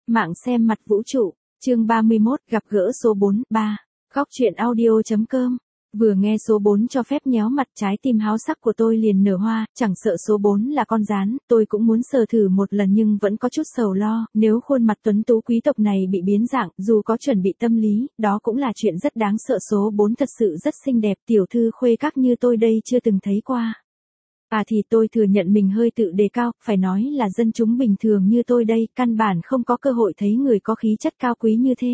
Mạng xem mặt vũ trụ, chương 31, gặp gỡ số 4, 3. Góc truyện audio.com. Vừa nghe số 4 cho phép nhéo mặt, trái tim háo sắc của tôi liền nở hoa, chẳng sợ số 4 là con gián, tôi cũng muốn sờ thử một lần nhưng vẫn có chút sầu lo, nếu khuôn mặt tuấn tú quý tộc này bị biến dạng, dù có chuẩn bị tâm lý, đó cũng là chuyện rất đáng sợ. Số 4 thật sự rất xinh đẹp, tiểu thư khuê các như tôi đây chưa từng thấy qua. Thì tôi thừa nhận mình hơi tự đề cao, phải nói là dân chúng bình thường như tôi đây, căn bản không có cơ hội thấy người có khí chất cao quý như thế.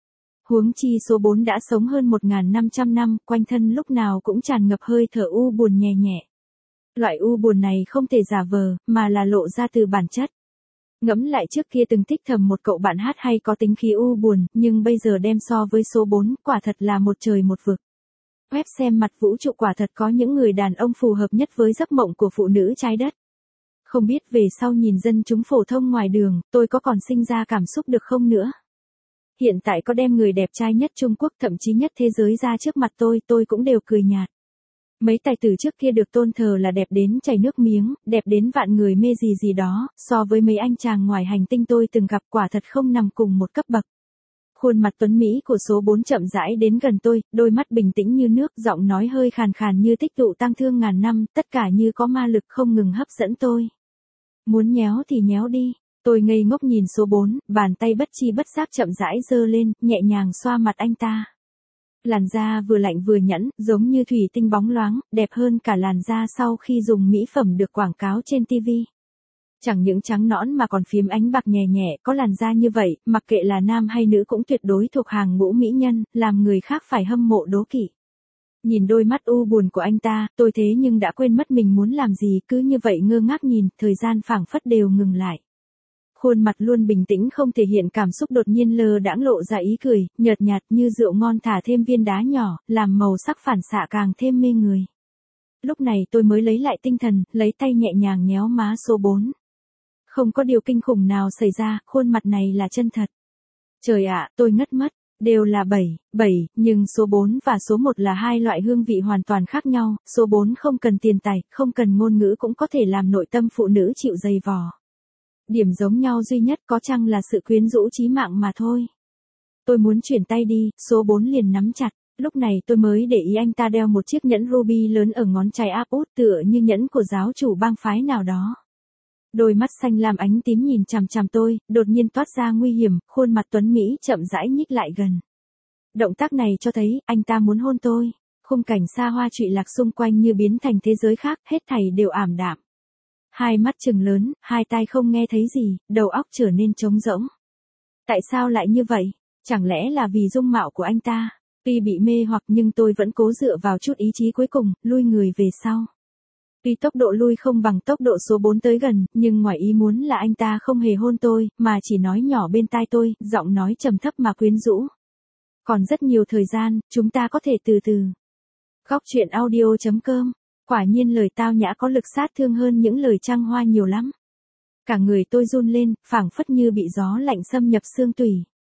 Huống chi số 4 đã sống hơn 1.500 năm, quanh thân lúc nào cũng tràn ngập hơi thở u buồn nhẹ nhẹ. Loại u buồn này không thể giả vờ, mà là lộ ra từ bản chất. Ngẫm lại trước kia từng thích thầm một cậu bạn hát hay có tính khí u buồn, nhưng bây giờ đem so với số 4, quả thật là một trời một vực. Web xem mặt vũ trụ quả thật có những người đàn ông phù hợp nhất với giấc mộng của phụ nữ trái đất. Không biết về sau nhìn dân chúng phổ thông ngoài đường, tôi có còn sinh ra cảm xúc được không nữa? Hiện tại có đem người đẹp trai nhất Trung Quốc, thậm chí nhất thế giới ra trước mặt tôi cũng đều cười nhạt. Mấy tài tử trước kia được tôn thờ là đẹp đến chảy nước miếng, đẹp đến vạn người mê gì đó, so với mấy anh chàng ngoài hành tinh tôi từng gặp quả thật không nằm cùng một cấp bậc. Khuôn mặt tuấn mỹ của số 4 chậm rãi đến gần tôi, đôi mắt bình tĩnh như nước, giọng nói hơi khàn khàn như tích tụ tang thương ngàn năm, tất cả như có ma lực không ngừng hấp dẫn tôi. Muốn nhéo thì nhéo đi. Tôi ngây ngốc nhìn số 4, bàn tay bất chi bất giác chậm rãi giơ lên, nhẹ nhàng xoa mặt anh ta. Làn da vừa lạnh vừa nhẵn, giống như thủy tinh bóng loáng, đẹp hơn cả làn da sau khi dùng mỹ phẩm được quảng cáo trên TV. Chẳng những trắng nõn mà còn phím ánh bạc nhẹ nhẹ, có làn da như vậy, mặc kệ là nam hay nữ cũng tuyệt đối thuộc hàng ngũ mỹ nhân, làm người khác phải hâm mộ đố kỵ. Nhìn đôi mắt u buồn của anh ta, tôi thế nhưng đã quên mất mình muốn làm gì, cứ như vậy ngơ ngác nhìn, thời gian phảng phất đều ngừng lại. Khuôn mặt luôn bình tĩnh không thể hiện cảm xúc đột nhiên lơ đãng lộ ra ý cười, nhợt nhạt như rượu ngon thả thêm viên đá nhỏ, làm màu sắc phản xạ càng thêm mê người. Lúc này tôi mới lấy lại tinh thần, lấy tay nhẹ nhàng nhéo má số 4. Không có điều kinh khủng nào xảy ra, khuôn mặt này là chân thật. Trời ạ, tôi ngất mất. Đều là 7, nhưng số 4 và số 1 là hai loại hương vị hoàn toàn khác nhau, số 4 không cần tiền tài, không cần ngôn ngữ cũng có thể làm nội tâm phụ nữ chịu dày vò. Điểm giống nhau duy nhất có chăng là sự quyến rũ chí mạng mà thôi. Tôi muốn chuyển tay đi, số 4 liền nắm chặt, lúc này tôi mới để ý anh ta đeo một chiếc nhẫn ruby lớn ở ngón trỏ áp út tựa như nhẫn của giáo chủ bang phái nào đó. Đôi mắt xanh lam ánh tím nhìn chằm chằm tôi, đột nhiên toát ra nguy hiểm, khuôn mặt tuấn mỹ chậm rãi nhích lại gần. Động tác này cho thấy, anh ta muốn hôn tôi. Khung cảnh xa hoa trụy lạc xung quanh như biến thành thế giới khác, hết thảy đều ảm đạm. Hai mắt trừng lớn, hai tai không nghe thấy gì, đầu óc trở nên trống rỗng. Tại sao lại như vậy? Chẳng lẽ là vì dung mạo của anh ta? Tuy bị mê hoặc nhưng tôi vẫn cố dựa vào chút ý chí cuối cùng, lui người về sau. Tuy tốc độ lui không bằng tốc độ số 4 tới gần, nhưng ngoài ý muốn là anh ta không hề hôn tôi, mà chỉ nói nhỏ bên tai tôi, giọng nói trầm thấp mà quyến rũ. Còn rất nhiều thời gian, chúng ta có thể từ từ. Góc truyện audio.com. Quả nhiên lời tao nhã có lực sát thương hơn những lời trăng hoa nhiều lắm. Cả người tôi run lên, phảng phất như bị gió lạnh xâm nhập xương tủy.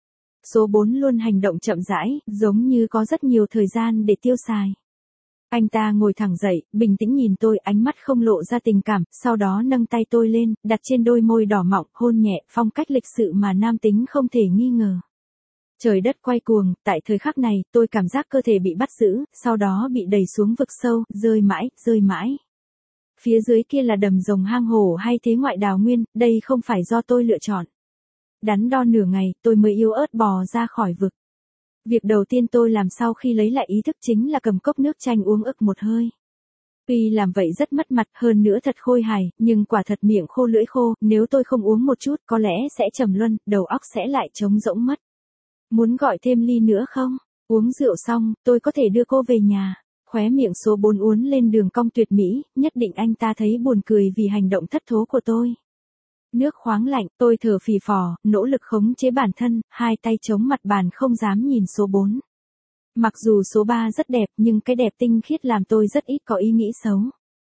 Số 4 luôn hành động chậm rãi, giống như có rất nhiều thời gian để tiêu xài. Anh ta ngồi thẳng dậy, bình tĩnh nhìn tôi, ánh mắt không lộ ra tình cảm, sau đó nâng tay tôi lên, đặt trên đôi môi đỏ mọng, hôn nhẹ, phong cách lịch sự mà nam tính không thể nghi ngờ. Trời đất quay cuồng, tại thời khắc này, tôi cảm giác cơ thể bị bắt giữ, sau đó bị đẩy xuống vực sâu, rơi mãi. Phía dưới kia là đầm rồng hang hổ hay thế ngoại đào nguyên, đây không phải do tôi lựa chọn. Đắn đo nửa ngày, tôi mới yếu ớt bò ra khỏi vực. Việc đầu tiên tôi làm sau khi lấy lại ý thức chính là cầm cốc nước chanh uống ực một hơi. Tuy làm vậy rất mất mặt, hơn nữa thật khôi hài, nhưng quả thật miệng khô lưỡi khô, nếu tôi không uống một chút có lẽ sẽ trầm luân, đầu óc sẽ lại trống rỗng mất. Muốn gọi thêm ly nữa không? Uống rượu xong, tôi có thể đưa cô về nhà. Khóe miệng số 4 uốn lên đường cong tuyệt mỹ, nhất định anh ta thấy buồn cười vì hành động thất thố của tôi. Nước khoáng lạnh, tôi thở phì phò, nỗ lực khống chế bản thân, hai tay chống mặt bàn không dám nhìn số 4. Mặc dù số 3 rất đẹp nhưng cái đẹp tinh khiết làm tôi rất ít có ý nghĩ xấu.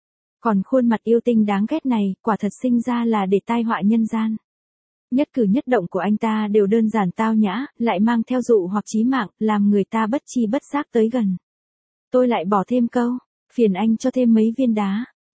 Còn khuôn mặt yêu tinh đáng ghét này, quả thật sinh ra là để tai họa nhân gian. Nhất cử nhất động của anh ta đều đơn giản tao nhã, lại mang theo dụ hoặc chí mạng, làm người ta bất chi bất giác tới gần. Tôi lại bỏ thêm câu, phiền anh cho thêm mấy viên đá.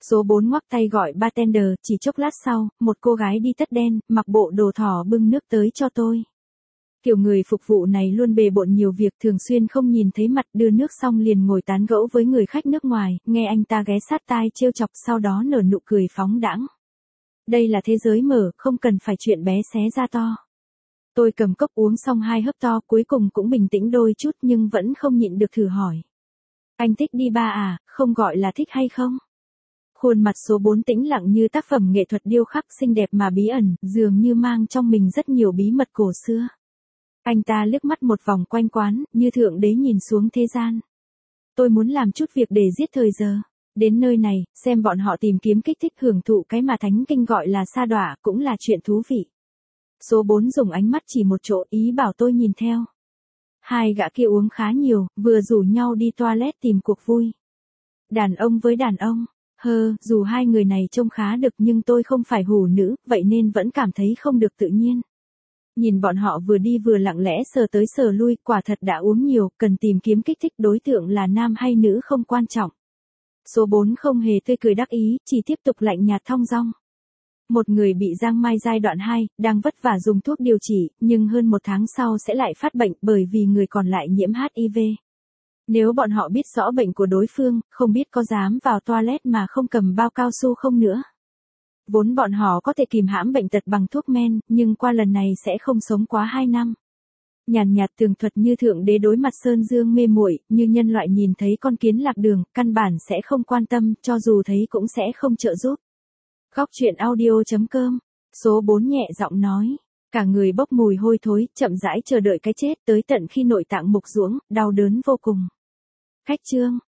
Số 4 ngoắc tay gọi bartender, chỉ chốc lát sau, một cô gái đi tất đen, mặc bộ đồ thỏ bưng nước tới cho tôi. Kiểu người phục vụ này luôn bề bộn nhiều việc, thường xuyên không nhìn thấy mặt, đưa nước xong liền ngồi tán gẫu với người khách nước ngoài, nghe anh ta ghé sát tai trêu chọc, sau đó nở nụ cười phóng đãng. Đây là thế giới mở, không cần phải chuyện bé xé ra to. Tôi cầm cốc uống xong 2 hớp to, cuối cùng cũng bình tĩnh đôi chút nhưng vẫn không nhịn được thử hỏi. Anh thích đi bar à, không gọi là thích hay không? Khuôn mặt số 4 tĩnh lặng như tác phẩm nghệ thuật điêu khắc, xinh đẹp mà bí ẩn, dường như mang trong mình rất nhiều bí mật cổ xưa. Anh ta liếc mắt một vòng quanh quán, như thượng đế nhìn xuống thế gian. Tôi muốn làm chút việc để giết thời giờ. Đến nơi này, xem bọn họ tìm kiếm kích thích hưởng thụ cái mà thánh kinh gọi là sa đọa cũng là chuyện thú vị. Số 4 dùng ánh mắt chỉ một chỗ, ý bảo tôi nhìn theo. Hai gã kia uống khá nhiều, vừa rủ nhau đi toilet tìm cuộc vui. Đàn ông với đàn ông. Dù hai người này trông khá được nhưng tôi không phải hủ nữ, vậy nên vẫn cảm thấy không được tự nhiên. Nhìn bọn họ vừa đi vừa lặng lẽ sờ tới sờ lui, quả thật đã uống nhiều, cần tìm kiếm kích thích, đối tượng là nam hay nữ không quan trọng. Số 4 không hề tươi cười đắc ý, chỉ tiếp tục lạnh nhạt thong dong. Một người bị giang mai giai đoạn 2, đang vất vả dùng thuốc điều trị, nhưng hơn 1 tháng sau sẽ lại phát bệnh bởi vì người còn lại nhiễm HIV. Nếu bọn họ biết rõ bệnh của đối phương, không biết có dám vào toilet mà không cầm bao cao su không nữa. Vốn bọn họ có thể kìm hãm bệnh tật bằng thuốc men, nhưng qua lần này sẽ không sống quá 2 năm. Nhàn nhạt tường thuật như thượng đế đối mặt sơn dương mê muội, như nhân loại nhìn thấy con kiến lạc đường, căn bản sẽ không quan tâm, cho dù thấy cũng sẽ không trợ giúp. Góc truyện audio.com. Số 4 nhẹ giọng nói. Cả người bốc mùi hôi thối, chậm rãi chờ đợi cái chết tới tận khi nội tạng mục ruỗng, đau đớn vô cùng. Khách trương,